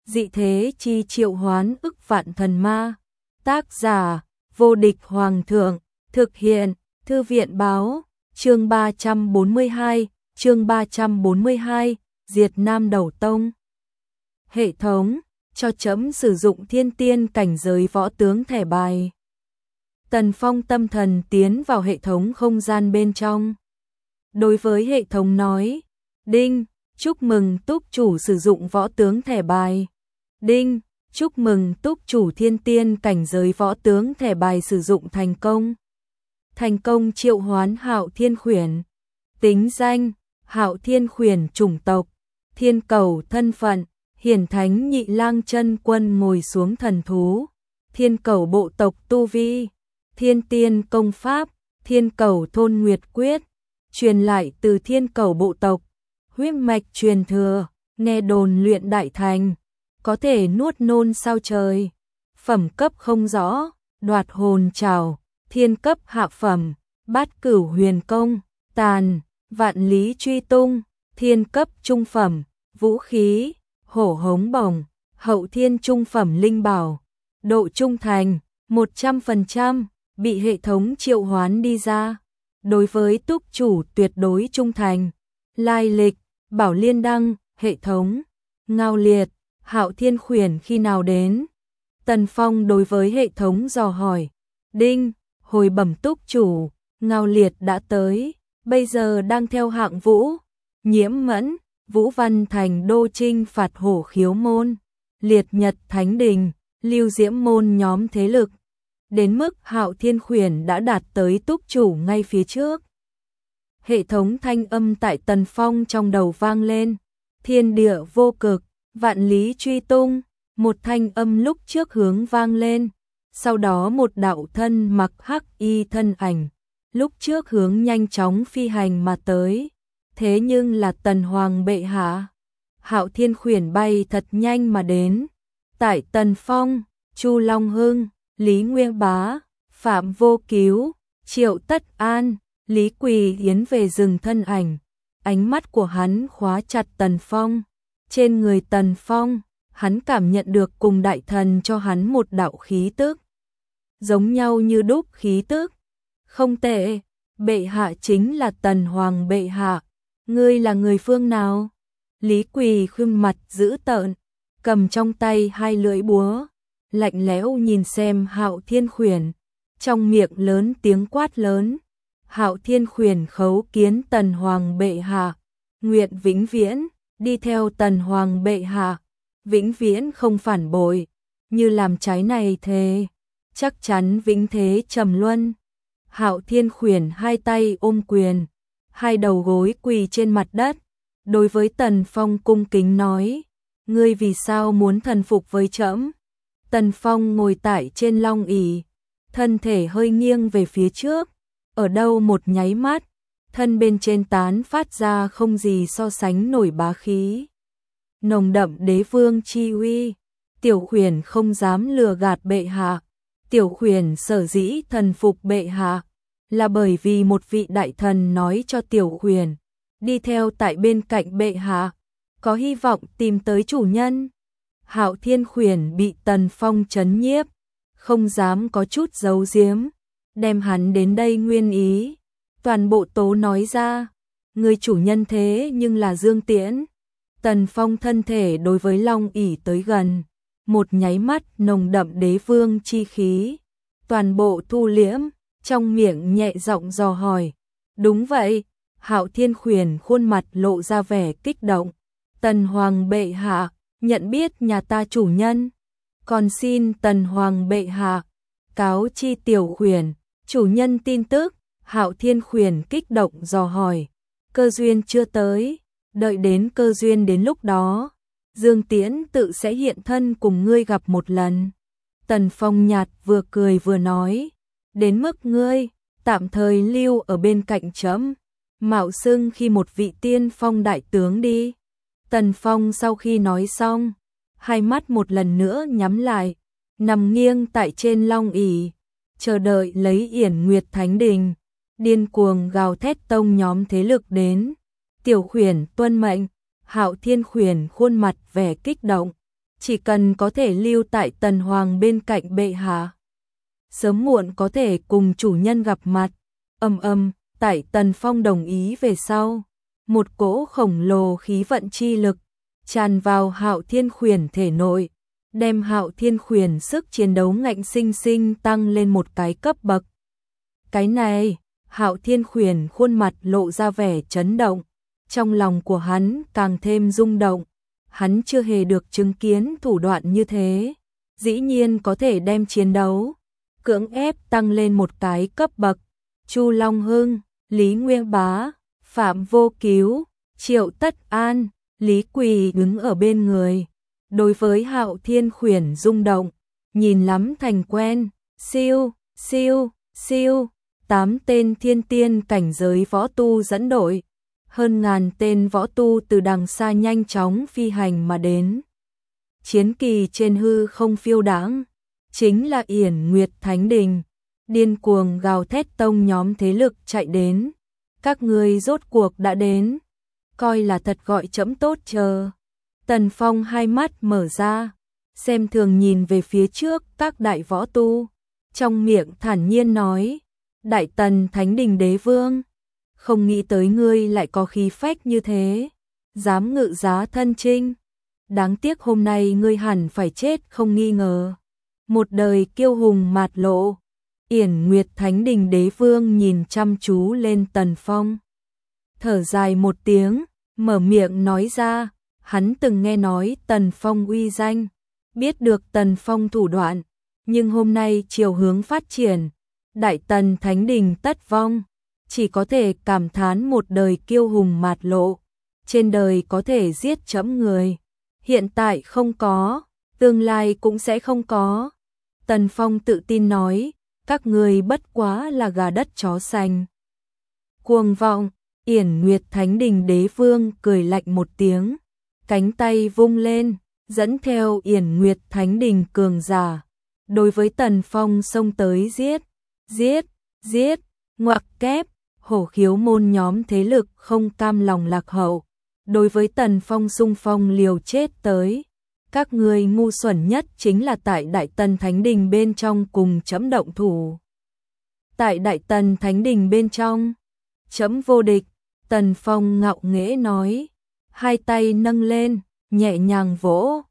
dị thế chi triệu hoán ức vạn thần ma. Tác giả, vô địch hoàng thượng, thực hiện, thư viện báo, chương 342, diệt Nam Đầu Tông. Hệ thống, cho chấm sử dụng thiên tiên cảnh giới võ tướng thẻ bài. Tần Phong tâm thần tiến vào hệ thống không gian bên trong. Đối với hệ thống nói, đinh, chúc mừng túc chủ sử dụng võ tướng thẻ bài. Đinh, chúc mừng túc chủ thiên tiên cảnh giới võ tướng thẻ bài sử dụng thành công. Thành công triệu hoán Hạo Thiên Khuyển. Tính danh, Hạo Thiên Khuyển. Chủng tộc, thiên cầu. Thân phận, hiển thánh nhị lang chân quân ngồi xuống thần thú. Thiên cầu bộ tộc. Tu vi, thiên tiên công pháp, thiên cầu thôn nguyệt quyết. Truyền lại từ thiên cầu bộ tộc. Huyết mạch truyền thừa, nghe đồn luyện đại thành, có thể nuốt nôn sao trời. Phẩm cấp không rõ, đoạt hồn trảo, thiên cấp hạ phẩm, bát cửu huyền công, tàn, vạn lý truy tung, thiên cấp trung phẩm, vũ khí, hổ hống bổng, hậu thiên trung phẩm linh bảo. Độ trung thành, 100%, bị hệ thống triệu hoán đi ra. Đối với túc chủ tuyệt đối trung thành. Lai lịch, Bảo Liên Đăng. Hệ thống, Ngao Liệt. Hạo Thiên Khuyển khi nào đến? Tần Phong đối với hệ thống dò hỏi. Đinh, hồi bẩm túc chủ, Ngao Liệt đã tới, bây giờ đang theo hạng Vũ, Nhiễm Mẫn, Vũ Văn Thành đô trinh phạt Hổ Khiếu môn, Liệt Nhật Thánh Đình, Lưu Diễm môn nhóm thế lực. Đến mức Hạo Thiên Khuyển đã đạt tới túc chủ ngay phía trước. Hệ thống thanh âm tại Tần Phong trong đầu vang lên. Thiên địa vô cực, vạn lý truy tung. Một thanh âm lúc trước hướng vang lên. Sau đó một đạo thân mặc hắc y thân ảnh. Lúc trước hướng nhanh chóng phi hành mà tới. Thế nhưng là Tần Hoàng bệ hạ. Hạo Thiên Khuyển bay thật nhanh mà đến. Tại Tần Phong, Chu Long Hưng, Lý Nguyên Bá, Phạm Vô Cứu, Triệu Tất An, Lý Quỳ Yến về rừng thân ảnh. Ánh mắt của hắn khóa chặt Tần Phong. Trên người Tần Phong, hắn cảm nhận được cùng đại thần cho hắn một đạo khí tức. Giống nhau như đúc khí tức. Không tệ, bệ hạ chính là Tần Hoàng bệ hạ. Ngươi là người phương nào? Lý Quỳ khương mặt dữ tợn, cầm trong tay hai lưỡi búa. Lạnh lẽo nhìn xem Hạo Thiên Khuyển, trong miệng lớn tiếng quát lớn. Hạo Thiên Khuyển khấu kiến Tần Hoàng bệ hạ, nguyện vĩnh viễn đi theo Tần Hoàng bệ hạ, vĩnh viễn không phản bội, như làm trái này thề, chắc chắn vĩnh thế trầm luân. Hạo Thiên Khuyển hai tay ôm quyền, hai đầu gối quỳ trên mặt đất, đối với Tần Phong cung kính nói: ngươi vì sao muốn thần phục với trẫm? Tần Phong ngồi tại trên long ỷ, thân thể hơi nghiêng về phía trước, ở đâu một nháy mắt, thân bên trên tán phát ra không gì so sánh nổi bá khí. Nồng đậm đế vương chi uy, Tiểu Khuyển không dám lừa gạt bệ hạ. Tiểu Khuyển sở dĩ thần phục bệ hạ, là bởi vì một vị đại thần nói cho Tiểu Khuyển, đi theo tại bên cạnh bệ hạ, có hy vọng tìm tới chủ nhân. Hạo Thiên Khuyển bị Tần Phong trấn nhiếp, không dám có chút giấu giếm, đem hắn đến đây nguyên ý, toàn bộ tố nói ra. Người chủ nhân thế nhưng là Dương Tiễn. Tần Phong thân thể đối với long ỷ tới gần, một nháy mắt nồng đậm đế vương chi khí, toàn bộ thu liễm, trong miệng nhẹ giọng dò hỏi. Đúng vậy. Hạo Thiên Khuyển khuôn mặt lộ ra vẻ kích động. Tần Hoàng bệ hạ, nhận biết nhà ta chủ nhân, còn xin Tần Hoàng bệ hạ cáo chi Tiểu Khuyển chủ nhân tin tức. Hạo Thiên Khuyển kích động dò hỏi. Cơ duyên chưa tới, đợi đến cơ duyên đến lúc đó, Dương Tiễn tự sẽ hiện thân cùng ngươi gặp một lần. Tần Phong nhạt vừa cười vừa nói, đến mức ngươi tạm thời lưu ở bên cạnh trẫm, mạo xưng khi một vị tiên phong đại tướng đi. Tần Phong sau khi nói xong, hai mắt một lần nữa nhắm lại, nằm nghiêng tại trên long ỷ, chờ đợi lấy Yển Nguyệt Thánh Đình, điên cuồng gào thét tông nhóm thế lực đến. Tiểu Khuyển tuân mệnh. Hạo Thiên Khuyển khuôn mặt vẻ kích động, chỉ cần có thể lưu tại Tần Hoàng bên cạnh bệ hạ, sớm muộn có thể cùng chủ nhân gặp mặt. Tại Tần Phong đồng ý về sau, một cỗ khổng lồ khí vận chi lực tràn vào Hạo Thiên Khuyển thể nội, đem Hạo Thiên Khuyển sức chiến đấu ngạnh sinh sinh tăng lên một cái cấp bậc. Cái này, Hạo Thiên Khuyển khuôn mặt lộ ra vẻ chấn động, trong lòng của hắn càng thêm rung động, hắn chưa hề được chứng kiến thủ đoạn như thế, dĩ nhiên có thể đem chiến đấu cưỡng ép tăng lên một cái cấp bậc. Chu Long Hưng, Lý Nguyên Bá, Phạm Vô Cứu, Triệu Tất An, Lý Quỳ đứng ở bên người, đối với Hạo Thiên Khuyển rung động, nhìn lắm thành quen. Siêu, 8 tên thiên tiên cảnh giới võ tu dẫn đội, hơn ngàn tên võ tu từ đằng xa nhanh chóng phi hành mà đến. Chiến kỳ trên hư không phiêu đãng, chính là Yển Nguyệt Thánh Đình, điên cuồng gào thét tông nhóm thế lực chạy đến. Các ngươi rốt cuộc đã đến, coi là thật gọi trẫm tốt chờ. Tần Phong hai mắt mở ra, xem thường nhìn về phía trước các đại võ tu, trong miệng thản nhiên nói: Đại Tần Thánh Đình Đế Vương, không nghĩ tới ngươi lại có khí phách như thế, dám ngự giá thân chinh. Đáng tiếc hôm nay ngươi hẳn phải chết không nghi ngờ. Một đời kiêu hùng mạt lộ. Yển Nguyệt Thánh Đình Đế Vương nhìn chăm chú lên Tần Phong, thở dài một tiếng, mở miệng nói ra, hắn từng nghe nói Tần Phong uy danh, biết được Tần Phong thủ đoạn, nhưng hôm nay chiều hướng phát triển, Đại Tần Thánh Đình tất vong, chỉ có thể cảm thán một đời kiêu hùng mạt lộ, trên đời có thể giết trẫm người, hiện tại không có, tương lai cũng sẽ không có. Tần Phong tự tin nói, các ngươi bất quá là gà đất chó sành. Cuồng vọng. Yển Nguyệt Thánh Đình Đế Vương cười lạnh một tiếng, cánh tay vung lên, dẫn theo Yển Nguyệt Thánh Đình cường giả, đối với Tần Phong xông tới giết, ngoặc kép. Hổ Khiếu môn nhóm thế lực không cam lòng lạc hậu, đối với Tần Phong xung phong liều chết tới. Các ngươi ngu xuẩn nhất chính là tại Đại Tần Thánh Đình bên trong cùng trẫm động thủ. Tại Đại Tần Thánh Đình bên trong, trẫm vô địch. Tần Phong ngạo nghễ nói, hai tay nâng lên, nhẹ nhàng vỗ,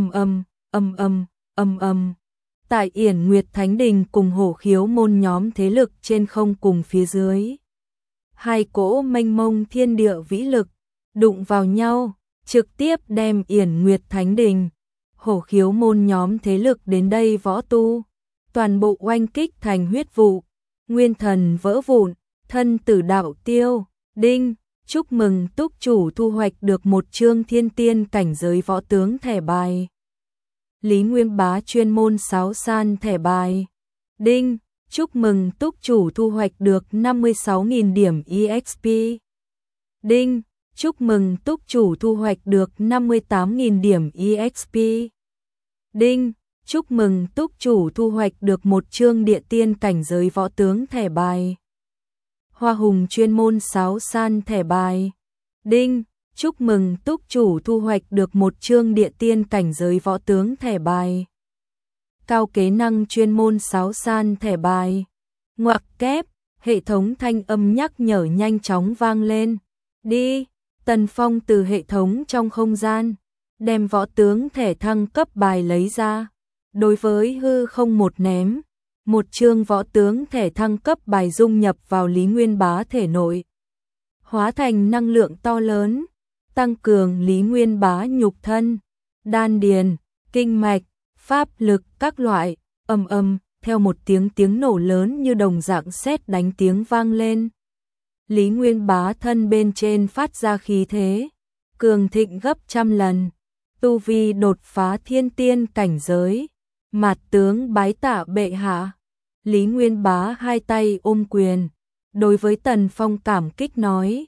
ầm. Tại Yển Nguyệt Thánh Đình cùng Hổ Khiếu môn nhóm thế lực trên không cùng phía dưới, hai cỗ mênh mông thiên địa vĩ lực đụng vào nhau, trực tiếp đem Yển Nguyệt Thánh Đình, Hổ Khiếu môn nhóm thế lực đến đây võ tu, toàn bộ oanh kích thành huyết vụ, nguyên thần vỡ vụn, thân tử đạo tiêu. Đinh, chúc mừng túc chủ thu hoạch được một chương thiên tiên cảnh giới võ tướng thẻ bài. Lý Nguyên Bá chuyên môn sáo san thẻ bài. Đinh, chúc mừng túc chủ thu hoạch được 56.000 điểm EXP. Đinh, chúc mừng túc chủ thu hoạch được 58.000 điểm EXP. Đinh, chúc mừng túc chủ thu hoạch được một chương địa tiên cảnh giới võ tướng thẻ bài. Hoa Hùng chuyên môn sáo san thẻ bài. Đinh, chúc mừng túc chủ thu hoạch được một chương địa tiên cảnh giới võ tướng thẻ bài. Cao Kế Năng chuyên môn sáo san thẻ bài. Ngoặc kép, hệ thống thanh âm nhắc nhở nhanh chóng vang lên. Đi, Tần Phong từ hệ thống trong không gian, đem võ tướng thẻ thăng cấp bài lấy ra. Đối với hư không một ném. Một chương võ tướng thẻ thăng cấp bài dung nhập vào Lý Nguyên Bá thể nội, hóa thành năng lượng to lớn, tăng cường Lý Nguyên Bá nhục thân, đan điền, kinh mạch, pháp lực các loại. Theo một tiếng nổ lớn như đồng dạng sét đánh tiếng vang lên. Lý Nguyên Bá thân bên trên phát ra khí thế, cường thịnh gấp trăm lần, tu vi đột phá thiên tiên cảnh giới. Mạt tướng bái tạ bệ hạ. Lý Nguyên Bá hai tay ôm quyền, đối với Tần Phong cảm kích nói,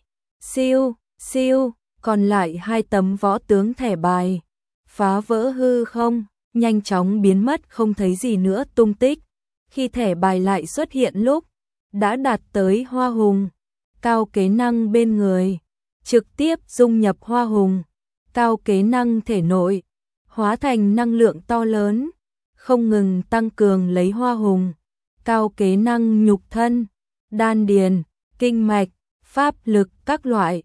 siêu, còn lại hai tấm võ tướng thẻ bài, phá vỡ hư không, nhanh chóng biến mất không thấy gì nữa tung tích. Khi thẻ bài lại xuất hiện lúc, đã đạt tới Hoa Hùng, Cao Kế Năng bên người, trực tiếp dung nhập Hoa Hùng, Cao Kế Năng thể nội. hóa thành năng lượng to lớn, không ngừng tăng cường lấy Hoa Hùng, cao kế năng nhục thân, đan điền, kinh mạch, pháp lực các loại,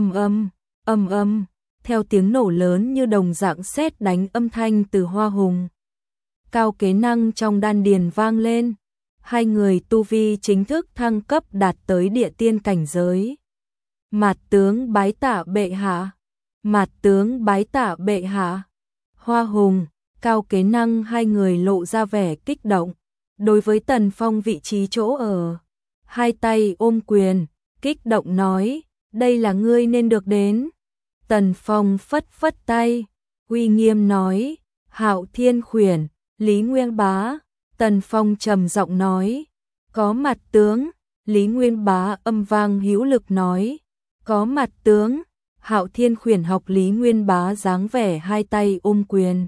ầm ầm, theo tiếng nổ lớn như đồng dạng sét đánh âm thanh từ Hoa Hùng. Cao kế năng trong đan điền vang lên, hai người tu vi chính thức thăng cấp đạt tới địa tiên cảnh giới. Mạt tướng bái tạ bệ hạ, mạt tướng bái tạ bệ hạ. Hoa Hùng, Cao kế năng hai người lộ ra vẻ kích động, đối với Tần Phong vị trí chỗ ở, hai tay ôm quyền, kích động nói, đây là ngươi nên được đến. Tần Phong phất phất tay, uy nghiêm nói, Hạo Thiên Khuyển, Lý Nguyên Bá. Tần Phong trầm giọng nói, có mặt tướng. Lý Nguyên Bá âm vang hữu lực nói, có mặt tướng. Hạo Thiên Khuyển học Lý Nguyên Bá dáng vẻ hai tay ôm quyền,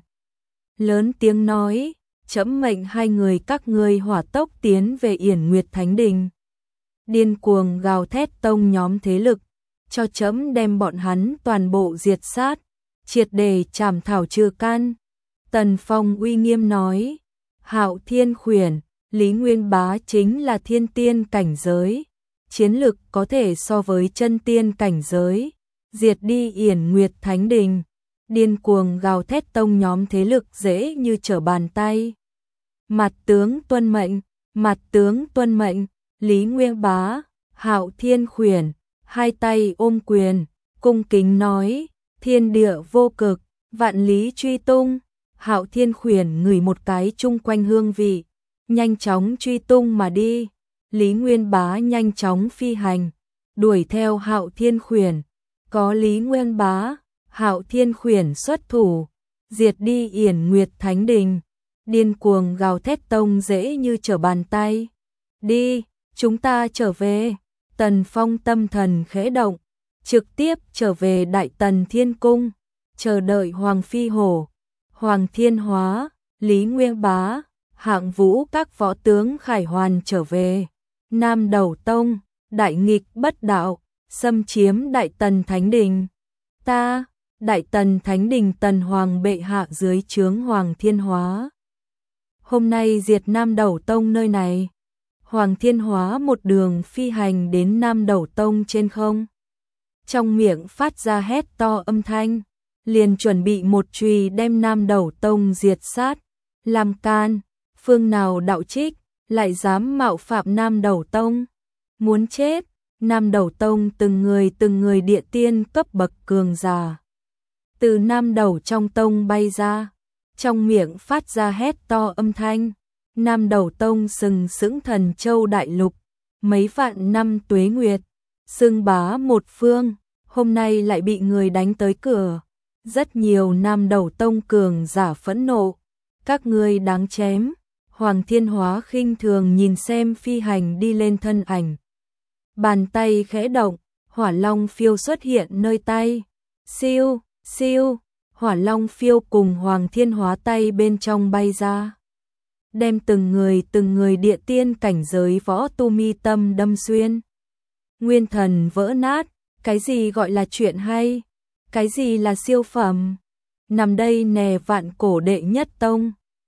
lớn tiếng nói, trẫm mệnh hai người các ngươi hỏa tốc tiến về Yển Nguyệt Thánh Đình, điên cuồng gào thét tông nhóm thế lực, cho trẫm đem bọn hắn toàn bộ diệt sát, triệt để chảm thảo trừ căn. Tần Phong uy nghiêm nói, Hạo Thiên Khuyển, Lý Nguyên Bá chính là thiên tiên cảnh giới, chiến lực có thể so với chân tiên cảnh giới, diệt đi Yển Nguyệt Thánh Đình, điên cuồng gào thét tông nhóm thế lực dễ như trở bàn tay. Mặt tướng tuân mệnh, mặt tướng tuân mệnh. Lý Nguyên Bá, Hạo Thiên Khuyển, hai tay ôm quyền, cung kính nói, thiên địa vô cực, vạn lý truy tung. Hạo Thiên Khuyển ngửi một cái chung quanh hương vị, nhanh chóng truy tung mà đi. Lý Nguyên Bá nhanh chóng phi hành, đuổi theo Hạo Thiên Khuyển. Có Lý Nguyên Bá, Hạo Thiên Khuyển xuất thủ, diệt đi Yển Nguyệt Thánh Đình, điên cuồng gào thét tông dễ như trở bàn tay. Đi, chúng ta trở về. Tần Phong tâm thần khẽ động, trực tiếp trở về Đại Tần Thiên Cung, chờ đợi Hoàng Phi Hổ, Hoàng Thiên Hóa, Lý Nguyên Bá, Hạng Vũ các võ tướng khải hoàn trở về. Nam Đầu Tông, đại nghịch bất đạo, xâm chiếm Đại Tần Thánh Đình. Ta, Đại Tần Thánh Đình Tần Hoàng bệ hạ dưới trướng Hoàng Thiên Hóa. Hôm nay diệt Nam Đầu Tông nơi này. Hoàng Thiên Hóa một đường phi hành đến Nam Đầu Tông trên không. Trong miệng phát ra hét to âm thanh, liền chuẩn bị một chùy đem Nam Đầu Tông diệt sát. Làm can, phương nào đạo trích, lại dám mạo phạm Nam Đầu Tông. Muốn chết. Nam Đầu Tông từng người địa tiên cấp bậc cường giả, từ Nam Đầu trong tông bay ra, trong miệng phát ra hét to âm thanh. Nam Đầu Tông sừng sững Thần Châu đại lục, mấy vạn năm tuế nguyệt, xưng bá một phương, hôm nay lại bị người đánh tới cửa. Rất nhiều Nam Đầu Tông cường giả phẫn nộ, các ngươi đáng chém. Hoàng Thiên Hóa khinh thường nhìn xem phi hành đi lên thân ảnh. Bàn tay khẽ động, Hỏa Long phiêu xuất hiện nơi tay. Siêu, siêu, Hỏa Long phiêu cùng Hoàng Thiên Hóa tay bên trong bay ra, đem từng người địa tiên cảnh giới võ tu mi tâm đâm xuyên. Nguyên thần vỡ nát, cái gì gọi là chuyện hay, cái gì là siêu phẩm. Nằm đây nè vạn cổ đệ nhất tông.